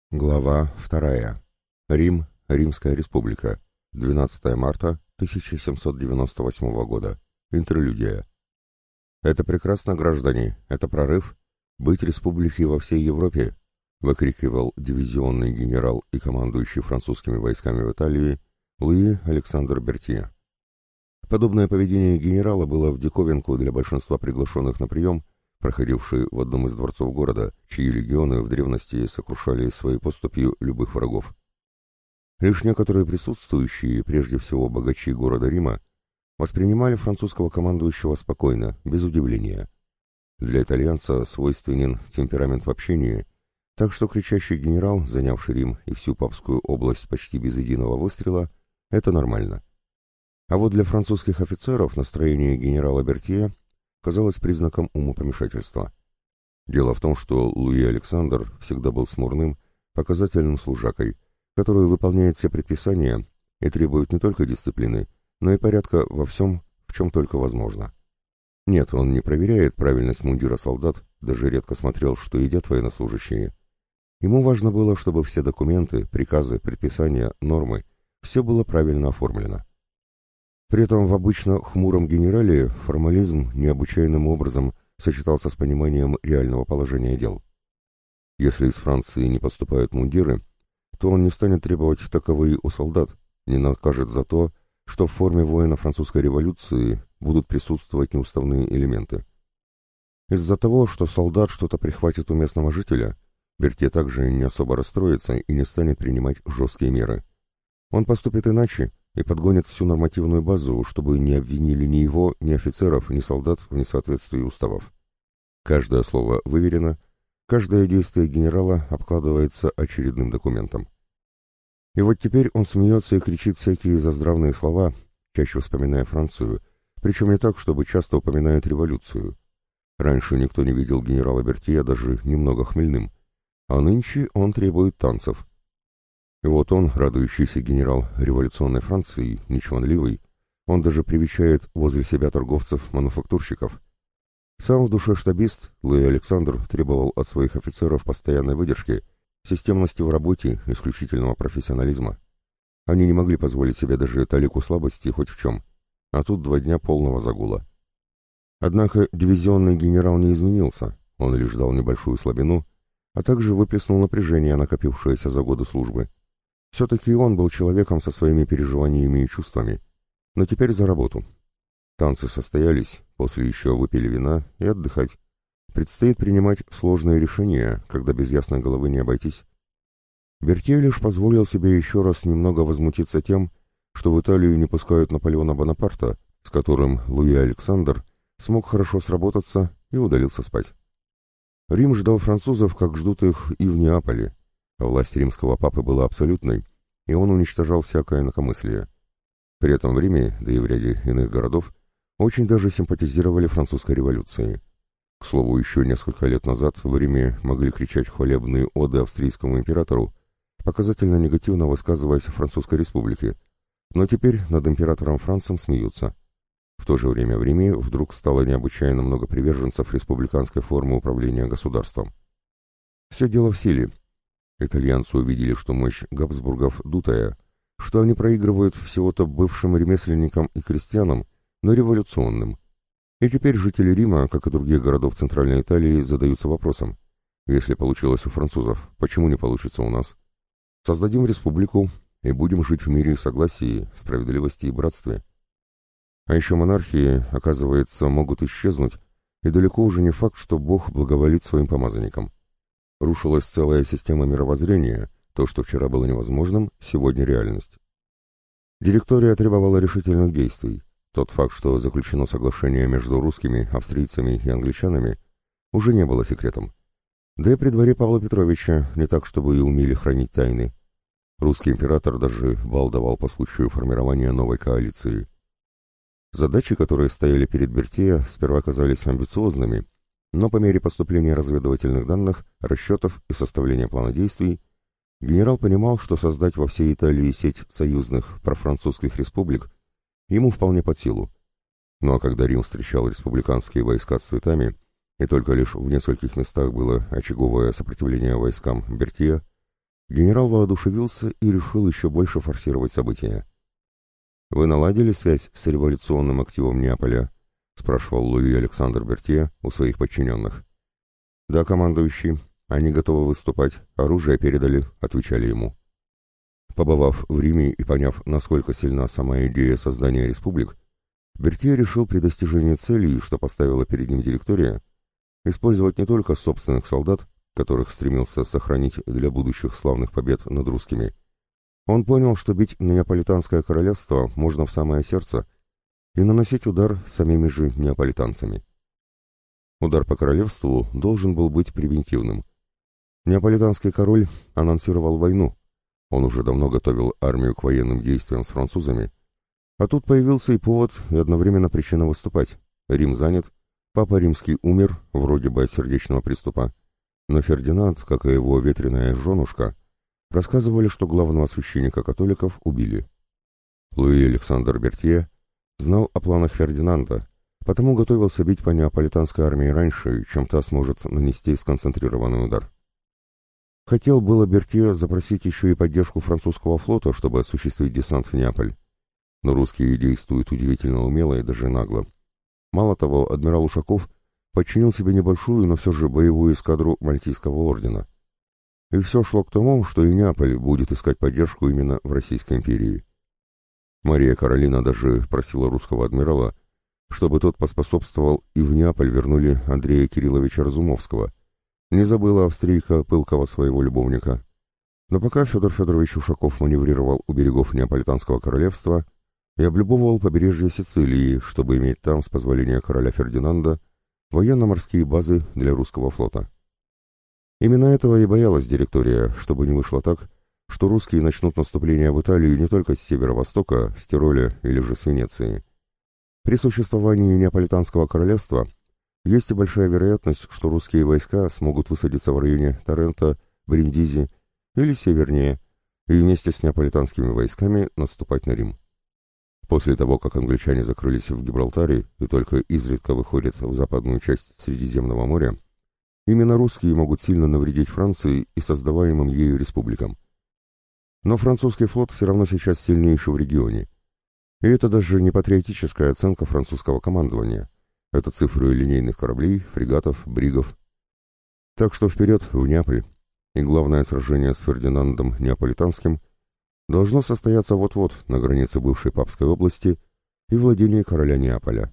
Глава 2. Рим, Римская республика. 12 марта 1798 года. Интерлюдия. «Это прекрасно, граждане, это прорыв. Быть республикой во всей Европе», — выкрикивал дивизионный генерал и командующий французскими войсками в Италии Луи Александр Бертье. Подобное поведение генерала было в диковинку для большинства приглашенных на прием, проходивший в одном из дворцов города, чьи легионы в древности сокрушали своей поступью любых врагов. Лишь некоторые присутствующие, прежде всего богачи города Рима, воспринимали французского командующего спокойно, без удивления. Для итальянца свойственен темперамент в общении, так что кричащий генерал, занявший Рим и всю Папскую область почти без единого выстрела, это нормально. А вот для французских офицеров настроение генерала Бертье казалось признаком умопомешательства. Дело в том, что Луи Александр всегда был смурным, показательным служакой, который выполняет все предписания и требует не только дисциплины, но и порядка во всем, в чем только возможно. Нет, он не проверяет правильность мундира солдат, даже редко смотрел, что едят военнослужащие. Ему важно было, чтобы все документы, приказы, предписания, нормы, все было правильно оформлено. При этом в обычно хмуром генерале формализм необычайным образом сочетался с пониманием реального положения дел. Если из Франции не поступают мундиры, то он не станет требовать таковые у солдат, не накажет за то, что в форме воина французской революции будут присутствовать неуставные элементы. Из-за того, что солдат что-то прихватит у местного жителя, Бертье также не особо расстроится и не станет принимать жесткие меры. Он поступит иначе и подгонит всю нормативную базу, чтобы не обвинили ни его, ни офицеров, ни солдат в несоответствии уставов. Каждое слово выверено, каждое действие генерала обкладывается очередным документом. И вот теперь он смеется и кричит всякие заздравные слова, чаще вспоминая Францию, причем не так, чтобы часто упоминает революцию. Раньше никто не видел генерала Бертье даже немного хмельным, а нынче он требует танцев. И вот он, радующийся генерал революционной Франции, нечванливый, он даже привечает возле себя торговцев-мануфактурщиков. Сам в душе штабист Луи Александр требовал от своих офицеров постоянной выдержки, системности в работе, исключительного профессионализма. Они не могли позволить себе даже талику слабости хоть в чем, а тут 2 дня полного загула. Однако дивизионный генерал не изменился, он лишь дал небольшую слабину, а также выплеснул напряжение, накопившееся за годы службы. Все-таки он был человеком со своими переживаниями и чувствами. Но теперь за работу. Танцы состоялись, после еще выпили вина и отдыхать. Предстоит принимать сложные решения, когда без ясной головы не обойтись. Бертье лишь позволил себе еще раз немного возмутиться тем, что в Италию не пускают Наполеона Бонапарта, с которым Луи Александр смог хорошо сработаться и удалился спать. Рим ждал французов, как ждут их и в Неаполе. Власть римского папы была абсолютной, и он уничтожал всякое инакомыслие. При этом в Риме, да и в ряде иных городов, очень даже симпатизировали французской революции. К слову, еще несколько лет назад в Риме могли кричать хвалебные оды австрийскому императору, показательно негативно высказываясь о Французской республике, но теперь над императором Францем смеются. В то же время в Риме вдруг стало необычайно много приверженцев республиканской формы управления государством. Все дело в силе. Итальянцы увидели, что мощь Габсбургов дутая, что они проигрывают всего-то бывшим ремесленникам и крестьянам, но революционным. И теперь жители Рима, как и других городов Центральной Италии, задаются вопросом: если получилось у французов, почему не получится у нас? Создадим республику и будем жить в мире и согласии, справедливости и братстве. А еще монархии, оказывается, могут исчезнуть, и далеко уже не факт, что Бог благоволит своим помазанникам. Рушилась целая система мировоззрения, то, что вчера было невозможным, сегодня реальность. Директория требовала решительных действий. Тот факт, что заключено соглашение между русскими, австрийцами и англичанами, уже не было секретом. Да и при дворе Павла Петровича не так, чтобы и умели хранить тайны. Русский император даже бал давал по случаю формирования новой коалиции. Задачи, которые стояли перед Бертье, сперва казались амбициозными, но по мере поступления разведывательных данных, расчетов и составления плана действий, генерал понимал, что создать во всей Италии сеть союзных профранцузских республик ему вполне под силу. Ну а когда Рим встречал республиканские войска с цветами, и только лишь в нескольких местах было очаговое сопротивление войскам Бертье, Генерал воодушевился и решил еще больше форсировать события. «Вы наладили связь с революционным активом Неаполя?» — спрашивал Луи Александр Бертье у своих подчиненных. «Да, командующий, они готовы выступать, оружие передали», — отвечали ему. Побывав в Риме и поняв, насколько сильна сама идея создания республик, Бертье решил при достижении целей, что поставила перед ним директория, использовать не только собственных солдат, которых стремился сохранить для будущих славных побед над русскими. Он понял, что бить Неаполитанское королевство можно в самое сердце и наносить удар самими же неаполитанцами. Удар по королевству должен был быть превентивным. Неаполитанский король анонсировал войну. Он уже давно готовил армию к военным действиям с французами, а тут появился и повод, и одновременно причина выступать. Рим занят, папа римский умер, вроде бы от сердечного приступа, но Фердинанд, как и его ветреная женушка, рассказывали, что главного священника католиков убили. Луи Александр Бертье знал о планах Фердинанда, потому готовился бить по неаполитанской армии раньше, чем та сможет нанести сконцентрированный удар. Хотел было Бертье запросить еще и поддержку французского флота, чтобы осуществить десант в Неаполь. Но русские действуют удивительно умело и даже нагло. Мало того, адмирал Ушаков подчинил себе небольшую, но все же боевую эскадру Мальтийского ордена. И все шло к тому, что и Неаполь будет искать поддержку именно в Российской империи. Мария Каролина даже просила русского адмирала, чтобы тот поспособствовал и в Неаполь вернули Андрея Кирилловича Разумовского. Не забыла австрийка пылкого своего любовника. Но пока Федор Федорович Ушаков маневрировал у берегов Неаполитанского королевства и облюбовывал побережье Сицилии, чтобы иметь там, с позволения короля Фердинанда, военно-морские базы для русского флота. Именно этого и боялась директория, чтобы не вышло так, что русские начнут наступление в Италию не только с северо-востока, с Тироля или же с Венеции. При существовании Неаполитанского королевства есть и большая вероятность, что русские войска смогут высадиться в районе Тарента, Бриндизи или севернее, и вместе с неаполитанскими войсками наступать на Рим. После того, как англичане закрылись в Гибралтаре и только изредка выходят в западную часть Средиземного моря, именно русские могут сильно навредить Франции и создаваемым ею республикам. Но французский флот все равно сейчас сильнейший в регионе. И это даже не патриотическая оценка французского командования. Это цифры линейных кораблей, фрегатов, бригов. Так что вперед, в Неаполь. И главное сражение с Фердинандом Неаполитанским должно состояться вот-вот на границе бывшей Папской области и владении короля Неаполя.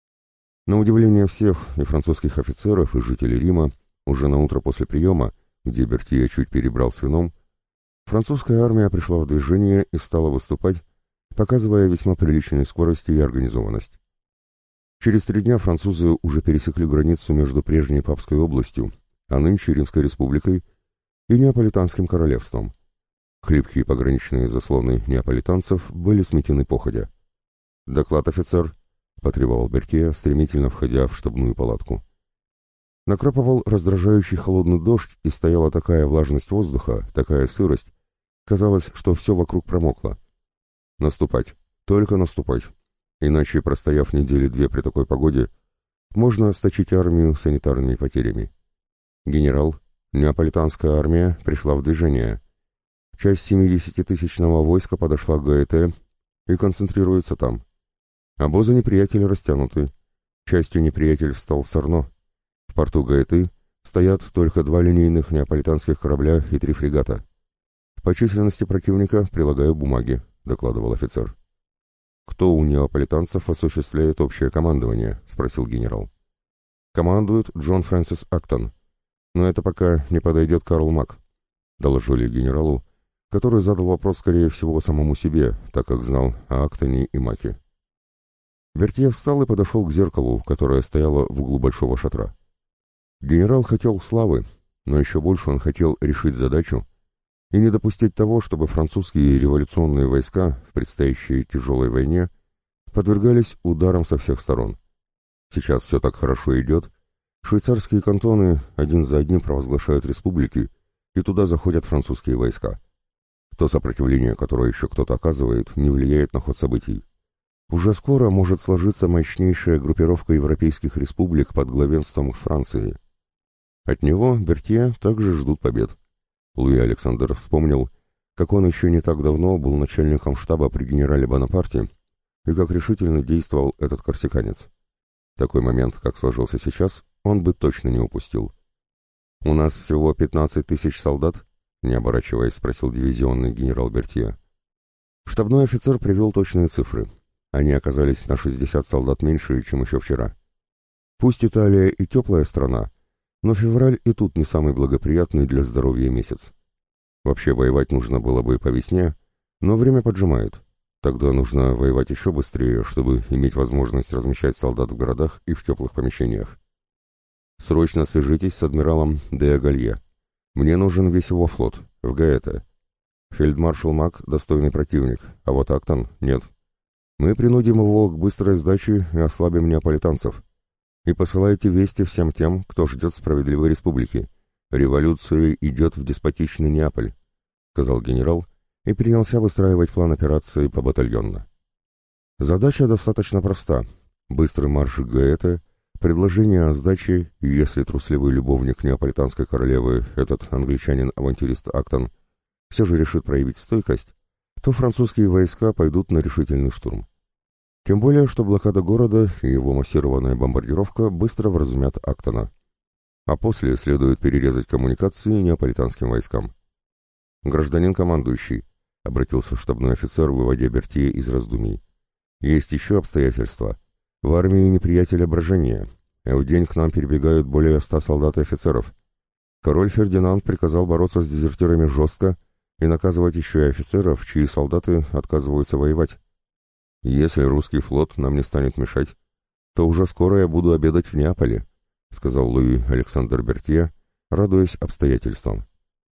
На удивление всех, и французских офицеров, и жителей Рима, уже на утро после приема, где Бертье чуть перебрал с вином, французская армия пришла в движение и стала выступать, показывая весьма приличную скорость и организованность. Через 3 дня французы уже пересекли границу между прежней Папской областью, а нынче Римской республикой, и Неаполитанским королевством. Хлипкие пограничные заслоны неаполитанцев были сметены походя. «Доклад, офицер», — потребовал Бертье, стремительно входя в штабную палатку. Накрапывал раздражающий холодный дождь, и стояла такая влажность воздуха, такая сырость. Казалось, что все вокруг промокло. Наступать, только наступать. Иначе, простояв недели 2 при такой погоде, можно сточить армию санитарными потерями. Генерал, неаполитанская армия пришла в движение. Часть 70-тысячного войска подошла к Гаэте и концентрируется там. Обозы неприятеля растянуты. Частью неприятель встал в Сарно. В порту Гаэты стоят только 2 линейных неаполитанских корабля и 3 фрегата. По численности противника прилагаю бумаги, докладывал офицер. «Кто у неаполитанцев осуществляет общее командование?» — спросил генерал. «Командует Джон Фрэнсис Актон. Но это пока не подойдет Карл Мак», — доложили генералу, который задал вопрос, скорее всего, самому себе, так как знал о Актоне и Маке. Бертье встал и подошел к зеркалу, которое стояло в углу большого шатра. Генерал хотел славы, но еще больше он хотел решить задачу и не допустить того, чтобы французские революционные войска в предстоящей тяжелой войне подвергались ударам со всех сторон. Сейчас все так хорошо идет, швейцарские кантоны один за одним провозглашают республики, и туда заходят французские войска. То сопротивление, которое еще кто-то оказывает, не влияет на ход событий. Уже скоро может сложиться мощнейшая группировка европейских республик под главенством Франции. От него, Бертье, также ждут побед. Луи Александр вспомнил, как он еще не так давно был начальником штаба при генерале Бонапарте и как решительно действовал этот корсиканец. Такой момент, как сложился сейчас, он бы точно не упустил. «У нас всего 15 тысяч солдат?» — не оборачиваясь, спросил дивизионный генерал Бертье. Штабной офицер привел точные цифры. Они оказались на 60 солдат меньше, чем еще вчера. Пусть Италия и теплая страна, но февраль и тут не самый благоприятный для здоровья месяц. Вообще воевать нужно было бы по весне, но время поджимает. Тогда нужно воевать еще быстрее, чтобы иметь возможность размещать солдат в городах и в теплых помещениях. Срочно свяжитесь с адмиралом де Галье. Мне нужен весь его флот, в Гаэте. Фельдмаршал Мак — достойный противник, а вот Актон — нет. Мы принудим его к быстрой сдаче и ослабим неаполитанцев. И посылайте вести всем тем, кто ждет справедливой республики. Революция идет в деспотичный Неаполь, — сказал генерал и принялся выстраивать план операции побатальонно. Задача достаточно проста. Быстрый марш к Гаэте, предложение о сдаче, и если трусливый любовник неаполитанской королевы, этот англичанин-авантюрист Актон, все же решит проявить стойкость, то французские войска пойдут на решительный штурм. Тем более, что блокада города и его массированная бомбардировка быстро вразумят Актона. А после следует перерезать коммуникации неаполитанским войскам. «Гражданин командующий», — обратился штабной офицер, выводя Бертье из раздумий, — «есть еще обстоятельства. В армии неприятеля брожение, а в день к нам перебегают более 100 солдат и офицеров. Король Фердинанд приказал бороться с дезертирами жестко и наказывать еще и офицеров, чьи солдаты отказываются воевать. Если русский флот нам не станет мешать, то уже скоро я буду обедать в Неаполе», — сказал Луи Александр Бертье, радуясь обстоятельствам.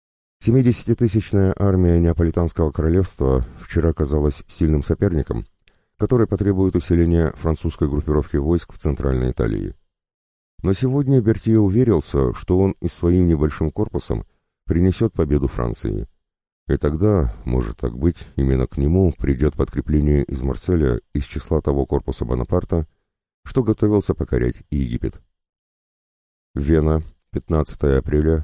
70-тысячная армия Неаполитанского королевства вчера казалась сильным соперником, который потребует усиления французской группировки войск в Центральной Италии. Но сегодня Бертье уверился, что он и своим небольшим корпусом принесет победу Франции. И тогда, может так быть, именно к нему придет подкрепление из Марселя из числа того корпуса Бонапарта, что готовился покорять Египет. Вена, 15 апреля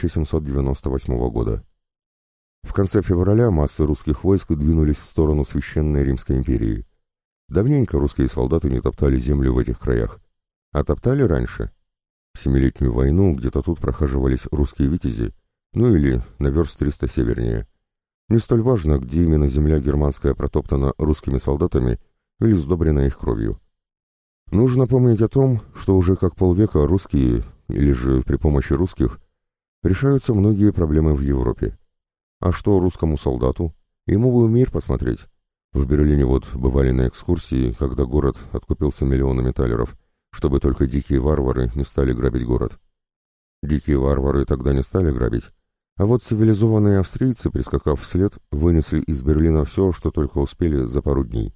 1798 года. В конце февраля массы русских войск двинулись в сторону Священной Римской империи. Давненько русские солдаты не топтали землю в этих краях. А топтали раньше. В Семилетнюю войну где-то тут прохаживались русские витязи, ну или на верст 300 севернее. Не столь важно, где именно земля германская протоптана русскими солдатами или сдобрена их кровью. Нужно помнить о том, что уже как полвека русские, или же при помощи русских, решаются многие проблемы в Европе. А что русскому солдату? Ему бы в мир посмотреть. В Берлине вот бывали на экскурсии, когда город откупился миллионами талеров, чтобы только дикие варвары не стали грабить город. Дикие варвары тогда не стали грабить, а вот цивилизованные австрийцы, прискакав вслед, вынесли из Берлина все, что только успели за пару дней.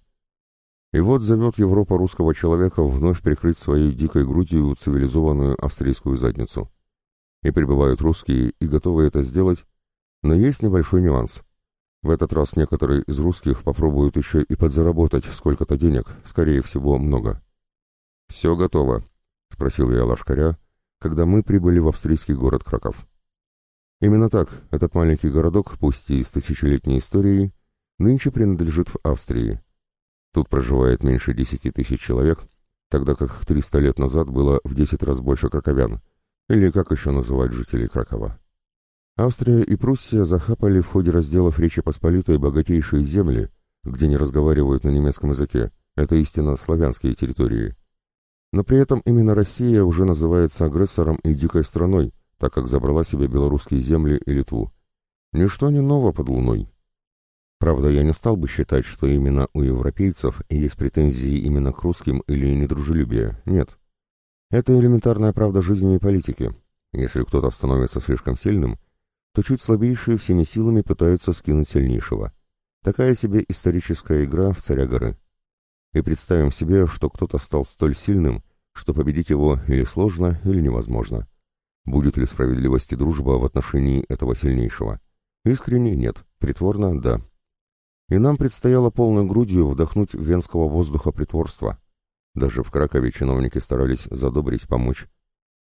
И вот зовет Европа русского человека вновь прикрыть своей дикой грудью цивилизованную австрийскую задницу. И прибывают русские и готовы это сделать, но есть небольшой нюанс. В этот раз некоторые из русских попробуют еще и подзаработать сколько-то денег, скорее всего, много. «Все готово?» — спросил я Лашкаря, когда мы прибыли в австрийский город Краков. Именно так, этот маленький городок, пусть и с тысячелетней историей, нынче принадлежит в Австрии. Тут проживает меньше 10 тысяч человек, тогда как 300 лет назад было в 10 раз больше краковян, или как еще называть жителей Кракова. Австрия и Пруссия захапали в ходе разделов Речи Посполитой богатейшие земли, где не разговаривают на немецком языке, это истинно славянские территории. Но при этом именно Россия уже называется агрессором и дикой страной, так как забрала себе белорусские земли и Литву. Ничто не ново под луной. Правда, я не стал бы считать, что именно у европейцев есть претензии именно к русским или недружелюбие. Нет. Это элементарная правда жизни и политики. Если кто-то становится слишком сильным, то чуть слабейшие всеми силами пытаются скинуть сильнейшего. Такая себе историческая игра в царя горы. И представим себе, что кто-то стал столь сильным, что победить его или сложно, или невозможно. Будет ли справедливость и дружба в отношении этого сильнейшего? Искренне нет, притворно да. И нам предстояло полной грудью вдохнуть венского воздуха притворства. Даже в Кракове чиновники старались задобрить, помочь.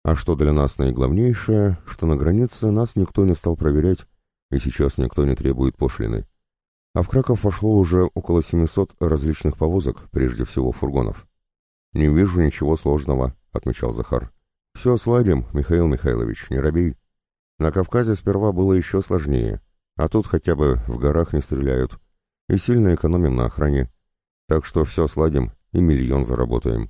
А что для нас наиглавнейшее, что на границе нас никто не стал проверять, и сейчас никто не требует пошлины. А в Краков вошло уже около 700 различных повозок, прежде всего фургонов. «Не вижу ничего сложного», — отмечал Захар. «Все сладим, Михаил Михайлович, не робей. На Кавказе сперва было еще сложнее, а тут хотя бы в горах не стреляют, и сильно экономим на охране. Так что все сладим и миллион заработаем».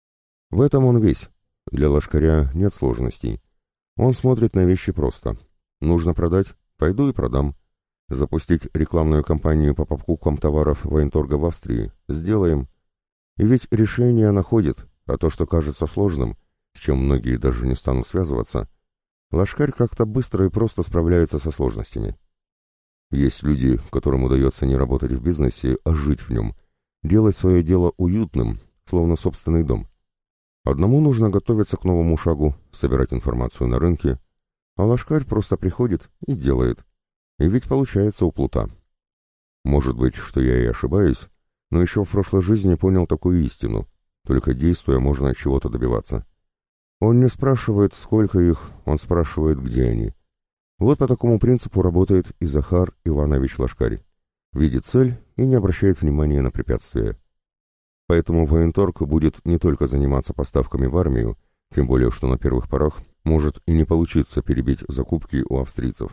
В этом он весь. Для лошкаря нет сложностей. Он смотрит на вещи просто. Нужно продать? Пойду и продам. Запустить рекламную кампанию по покупкам товаров военторга в Австрии? Сделаем. И ведь решение находит, а то, что кажется сложным, с чем многие даже не станут связываться, лошкарь как-то быстро и просто справляется со сложностями. Есть люди, которым удается не работать в бизнесе, а жить в нем, делать свое дело уютным, словно собственный дом. Одному нужно готовиться к новому шагу, собирать информацию на рынке, а лошкарь просто приходит и делает. И ведь получается у плута. Может быть, что я и ошибаюсь, но еще в прошлой жизни понял такую истину. Только действуя можно чего-то добиваться. Он не спрашивает, сколько их, он спрашивает, где они. Вот по такому принципу работает и Захар Иванович Лошкарь. Видит цель и не обращает внимания на препятствия. Поэтому военторг будет не только заниматься поставками в армию, тем более что на первых порах может и не получиться перебить закупки у австрийцев.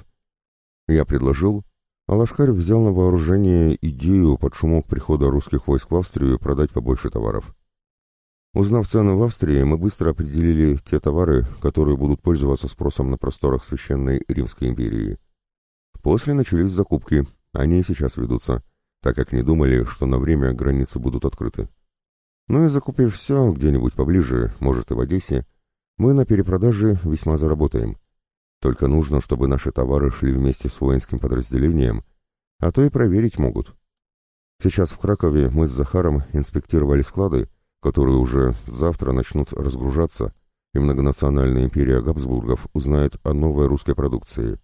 Я предложил, а Лошкарь взял на вооружение идею под шумок прихода русских войск в Австрию продать побольше товаров. Узнав цены в Австрии, мы быстро определили те товары, которые будут пользоваться спросом на просторах Священной Римской империи. После начались закупки, они и сейчас ведутся, так как не думали, что на время границы будут открыты. Ну и закупив все где-нибудь поближе, может и в Одессе, мы на перепродаже весьма заработаем. Только нужно, чтобы наши товары шли вместе с воинским подразделением, а то и проверить могут. Сейчас в Кракове мы с Захаром инспектировали склады, которые уже завтра начнут разгружаться, и многонациональная империя Габсбургов узнает о новой русской продукции.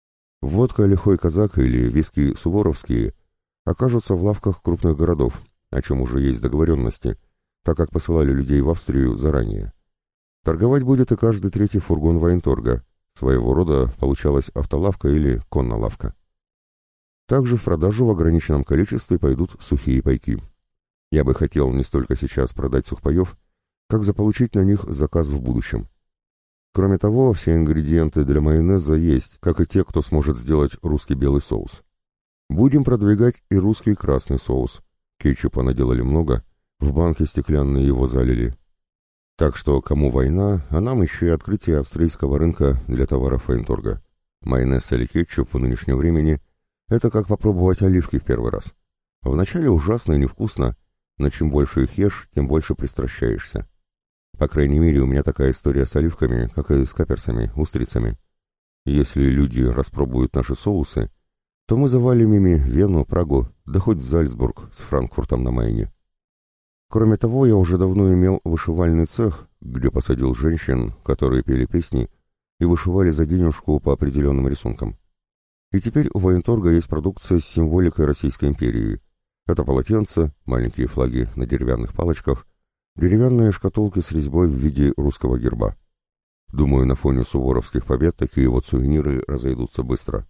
Водка «Лихой казак» или виски «Суворовские» окажутся в лавках крупных городов, о чем уже есть договоренности, так как посылали людей в Австрию заранее. Торговать будет и каждый третий фургон военторга, своего рода получалась автолавка или коннолавка. Также в продажу в ограниченном количестве пойдут сухие пайки. Я бы хотел не столько сейчас продать сухпаев, как заполучить на них заказ в будущем. Кроме того, все ингредиенты для майонеза есть, как и те, кто сможет сделать русский белый соус. Будем продвигать и русский красный соус. Кетчупа наделали много, в банке стеклянные его залили. Так что кому война, а нам еще и открытие австрийского рынка для товаров военторга. Майонез или кетчуп в нынешнем времени – это как попробовать оливки в первый раз. Вначале ужасно и невкусно, но чем больше их ешь, тем больше пристращаешься. По крайней мере, у меня такая история с оливками, как и с каперсами, устрицами. Если люди распробуют наши соусы, то мы завалим ими Вену, Прагу, да хоть Зальцбург с Франкфуртом на Майне. Кроме того, я уже давно имел вышивальный цех, где посадил женщин, которые пели песни и вышивали за денежку по определенным рисункам. И теперь у военторга есть продукция с символикой Российской империи. Это полотенца, маленькие флаги на деревянных палочках, деревянные шкатулки с резьбой в виде русского герба. Думаю, на фоне суворовских побед такие вот сувениры разойдутся быстро.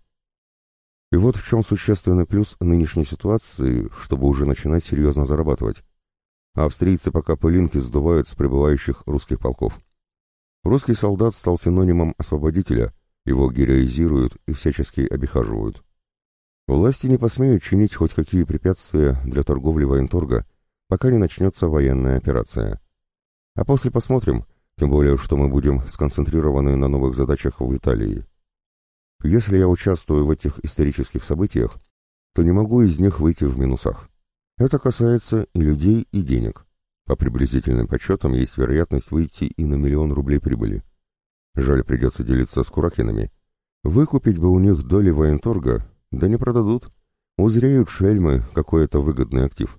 И вот в чем существенный плюс нынешней ситуации, чтобы уже начинать серьезно зарабатывать. Австрийцы пока пылинки сдувают с прибывающих русских полков. Русский солдат стал синонимом освободителя, его героизируют и всячески обихаживают. Власти не посмеют чинить хоть какие препятствия для торговли военторга, пока не начнется военная операция. А после посмотрим, тем более, что мы будем сконцентрированы на новых задачах в Италии. Если я участвую в этих исторических событиях, то не могу из них выйти в минусах. Это касается и людей, и денег. По приблизительным подсчетам есть вероятность выйти и на 1 000 000 рублей прибыли. Жаль, придется делиться с Куракинами. Выкупить бы у них доли военторга, да не продадут. Узреют шельмы какой-то выгодный актив.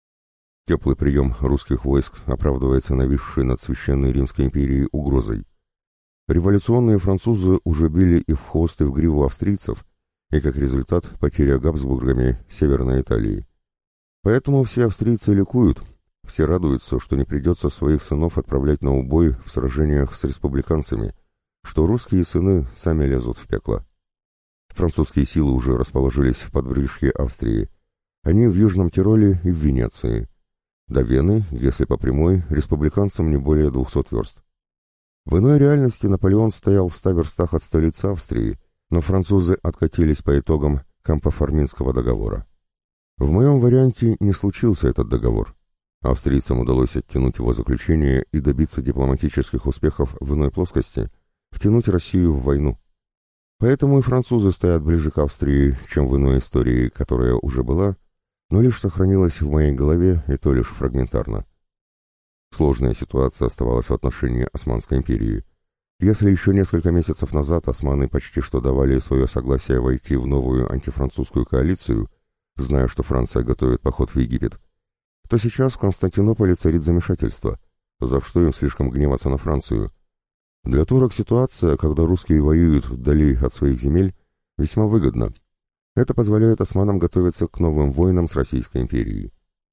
Теплый прием русских войск оправдывается нависшей над Священной Римской империей угрозой. Революционные французы уже били и в хвост, и в гриву австрийцев, и как результат потеря Габсбургами Северной Италии. Поэтому все австрийцы ликуют, все радуются, что не придется своих сынов отправлять на убой в сражениях с республиканцами, что русские сыны сами лезут в пекло. Французские силы уже расположились в подбрюшье Австрии. Они в Южном Тироле и в Венеции. До Вены, если по прямой, республиканцам не более 200 верст. В иной реальности Наполеон стоял в 100 верстах от столицы Австрии, но французы откатились по итогам Кампо-Форминского договора. В моем варианте не случился этот договор. Австрийцам удалось оттянуть его заключение и добиться дипломатических успехов в иной плоскости, втянуть Россию в войну. Поэтому и французы стоят ближе к Австрии, чем в иной истории, которая уже была, но лишь сохранилась в моей голове, и то лишь фрагментарно. Сложная ситуация оставалась в отношении Османской империи. Если еще несколько месяцев назад османы почти что давали свое согласие войти в новую антифранцузскую коалицию, зная, что Франция готовит поход в Египет, то сейчас в Константинополе царит замешательство, за что им слишком гневаться на Францию. Для турок ситуация, когда русские воюют вдали от своих земель, весьма выгодна. Это позволяет османам готовиться к новым войнам с Российской империей.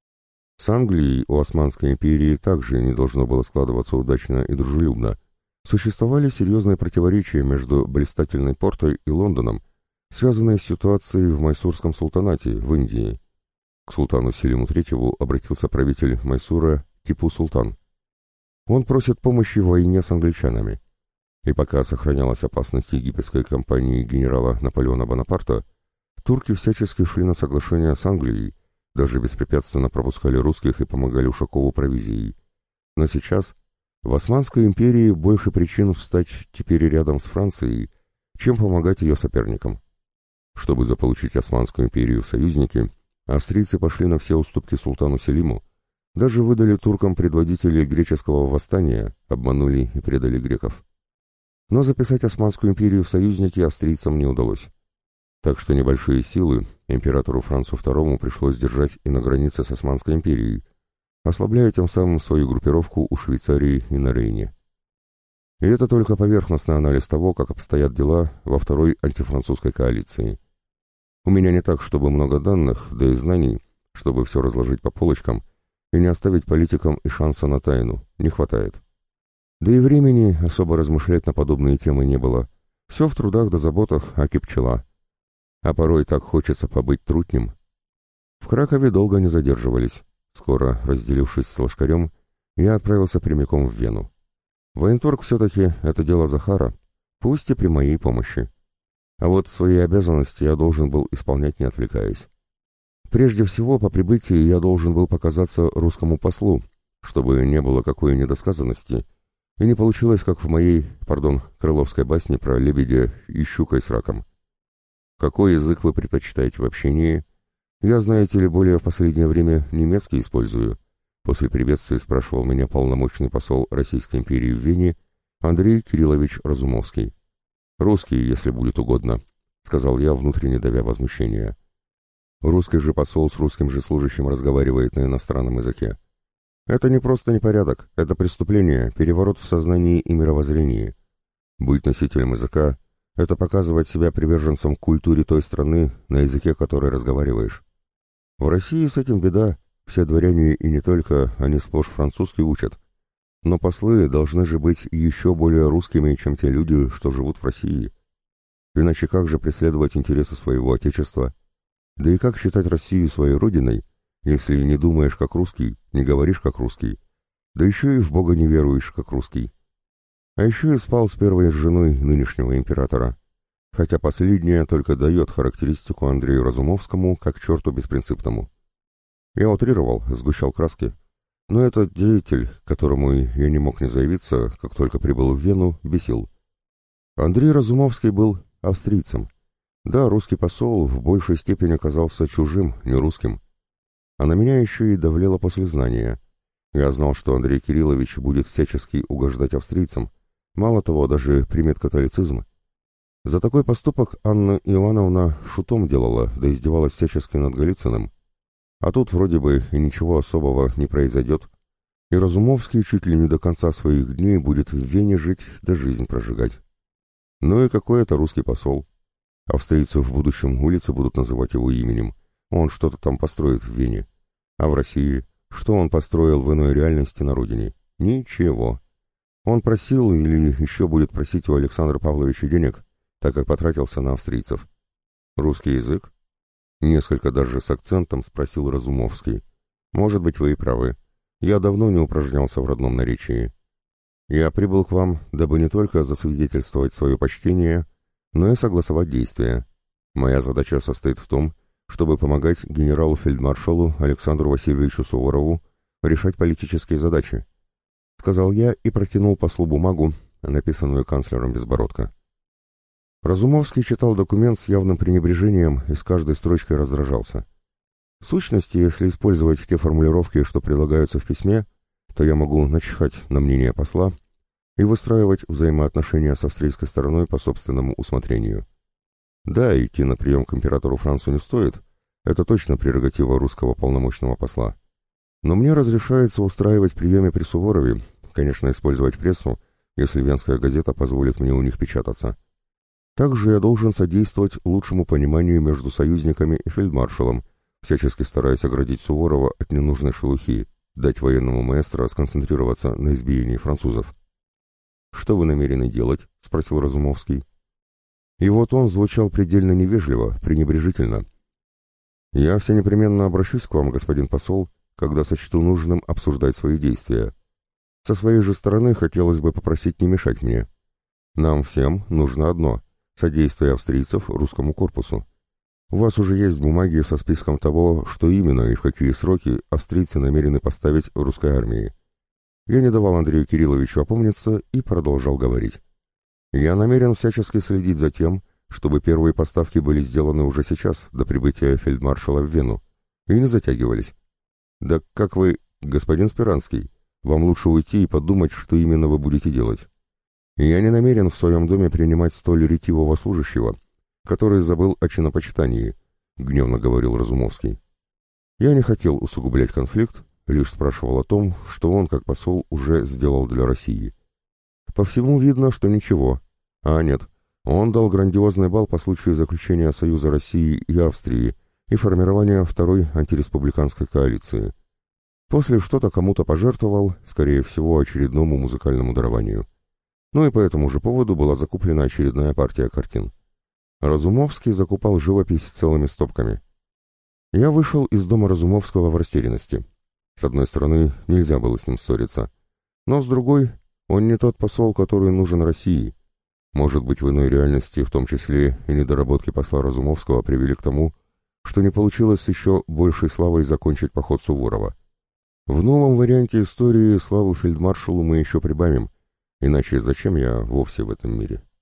С Англией у Османской империи также не должно было складываться удачно и дружелюбно. Существовали серьезные противоречия между блистательной Портой и Лондоном, связанные с ситуацией в Майсурском султанате в Индии. К султану Селиму III обратился правитель Майсура Типу-Султан. Он просит помощи в войне с англичанами. И пока сохранялась опасность египетской кампании генерала Наполеона Бонапарта, турки всячески шли на соглашение с Англией, даже беспрепятственно пропускали русских и помогали Ушакову провизией. Но сейчас в Османской империи больше причин встать теперь рядом с Францией, чем помогать ее соперникам. Чтобы заполучить Османскую империю в союзники, австрийцы пошли на все уступки султану Селиму, даже выдали туркам предводителей греческого восстания, обманули и предали греков. Но записать Османскую империю в союзники австрийцам не удалось. Так что небольшие силы императору Францу II пришлось держать и на границе с Османской империей, ослабляя тем самым свою группировку у Швейцарии и на Рейне. И это только поверхностный анализ того, как обстоят дела во второй антифранцузской коалиции. У меня не так, чтобы много данных, да и знаний, чтобы все разложить по полочкам и не оставить политикам и шанса на тайну, не хватает. Да и времени особо размышлять на подобные темы не было. Все в трудах да заботах, аки пчела. А порой так хочется побыть трутнем. В Кракове долго не задерживались. Скоро, разделившись с Лошкарем, я отправился прямиком в Вену. Военторг все-таки это дело Захара, пусть и при моей помощи. А вот свои обязанности я должен был исполнять, не отвлекаясь. Прежде всего, по прибытии я должен был показаться русскому послу, чтобы не было какой недосказанности, и не получилось, как в моей, крыловской басне про лебедя и щукой с раком. Какой язык вы предпочитаете в общении? Я, знаете ли, более в последнее время немецкий использую. После приветствия спрашивал меня полномочный посол Российской империи в Вене Андрей Кириллович Разумовский. «Русский, если будет угодно», — сказал я, внутренне давя возмущения. Русский же посол с русским же служащим разговаривает на иностранном языке. Это не просто непорядок, это преступление, переворот в сознании и мировоззрении. Быть носителем языка — это показывать себя приверженцем к культуре той страны, на языке которой разговариваешь. В России с этим беда, все дворяне и не только, они сплошь французский учат. Но послы должны же быть еще более русскими, чем те люди, что живут в России. Иначе как же преследовать интересы своего отечества? Да и как считать Россию своей родиной, если не думаешь как русский, не говоришь как русский, да еще и в Бога не веруешь как русский? А еще и спал с первой женой нынешнего императора, хотя последняя только дает характеристику Андрею Разумовскому как черту беспринципному. Я утрировал, сгущал краски, но этот деятель, которому я не мог не заявиться, как только прибыл в Вену, бесил. Андрей Разумовский был австрийцем. Да, русский посол в большей степени оказался чужим, не русским. А на меня еще и давлело послезнание. Я знал, что Андрей Кириллович будет всячески угождать австрийцам, мало того, даже примет католицизм. За такой поступок Анна Ивановна шутом делала, да издевалась всячески над Голицыным. А тут вроде бы и ничего особого не произойдет, и Разумовский чуть ли не до конца своих дней будет в Вене жить да жизнь прожигать. Ну и какой это русский посол? Австрийцы в будущем улицы будут называть его именем, он что-то там построит в Вене. А в России что он построил в иной реальности на родине? Ничего. Он просил или еще будет просить у Александра Павловича денег, так как потратился на австрийцев. Русский язык? Несколько даже с акцентом спросил Разумовский. Может быть, вы и правы. Я давно не упражнялся в родном наречии. Я прибыл к вам, дабы не только засвидетельствовать свое почтение, но и согласовать действия. Моя задача состоит в том, чтобы помогать генералу-фельдмаршалу Александру Васильевичу Суворову решать политические задачи, сказал я и протянул послу бумагу, написанную канцлером Безбородко. Разумовский читал документ с явным пренебрежением и с каждой строчкой раздражался. В сущности, если использовать те формулировки, что прилагаются в письме, то я могу начихать на мнение посла и выстраивать взаимоотношения с австрийской стороной по собственному усмотрению. Да, идти на прием к императору Францу не стоит, это точно прерогатива русского полномочного посла. Но мне разрешается устраивать приемы при Суворове, конечно, использовать прессу, если Венская газета позволит мне у них печататься. Также я должен содействовать лучшему пониманию между союзниками и фельдмаршалом, всячески стараясь оградить Суворова от ненужной шелухи, дать военному маэстро сконцентрироваться на избиении французов. «Что вы намерены делать?» — спросил Разумовский. И вот он звучал предельно невежливо, пренебрежительно. «Я все непременно обращусь к вам, господин посол, когда сочту нужным обсуждать свои действия. Со своей же стороны хотелось бы попросить не мешать мне. Нам всем нужно одно — содействие австрийцев русскому корпусу. У вас уже есть бумаги со списком того, что именно и в какие сроки австрийцы намерены поставить русской армии. Я не давал Андрею Кирилловичу опомниться и продолжал говорить. Я намерен всячески следить за тем, чтобы первые поставки были сделаны уже сейчас, до прибытия фельдмаршала в Вену, и не затягивались. Да как вы, господин Спиранский, вам лучше уйти и подумать, что именно вы будете делать. Я не намерен в своем доме принимать столь ретивого служащего, который забыл о чинопочитании, — гневно говорил Разумовский. Я не хотел усугублять конфликт, лишь спрашивал о том, что он, как посол, уже сделал для России. По всему видно, что ничего. А нет, он дал грандиозный бал по случаю заключения Союза России и Австрии и формирования второй антиреспубликанской коалиции. После что-то кому-то пожертвовал, скорее всего, очередному музыкальному дарованию. Ну и по этому же поводу была закуплена очередная партия картин. Разумовский закупал живопись целыми стопками. Я вышел из дома Разумовского в растерянности. С одной стороны, нельзя было с ним ссориться, но с другой, он не тот посол, который нужен России. Может быть, в иной реальности, в том числе и недоработки посла Разумовского, привели к тому, что не получилось с еще большей славой закончить поход Суворова. В новом варианте истории славу фельдмаршалу мы еще прибавим, иначе зачем я вовсе в этом мире?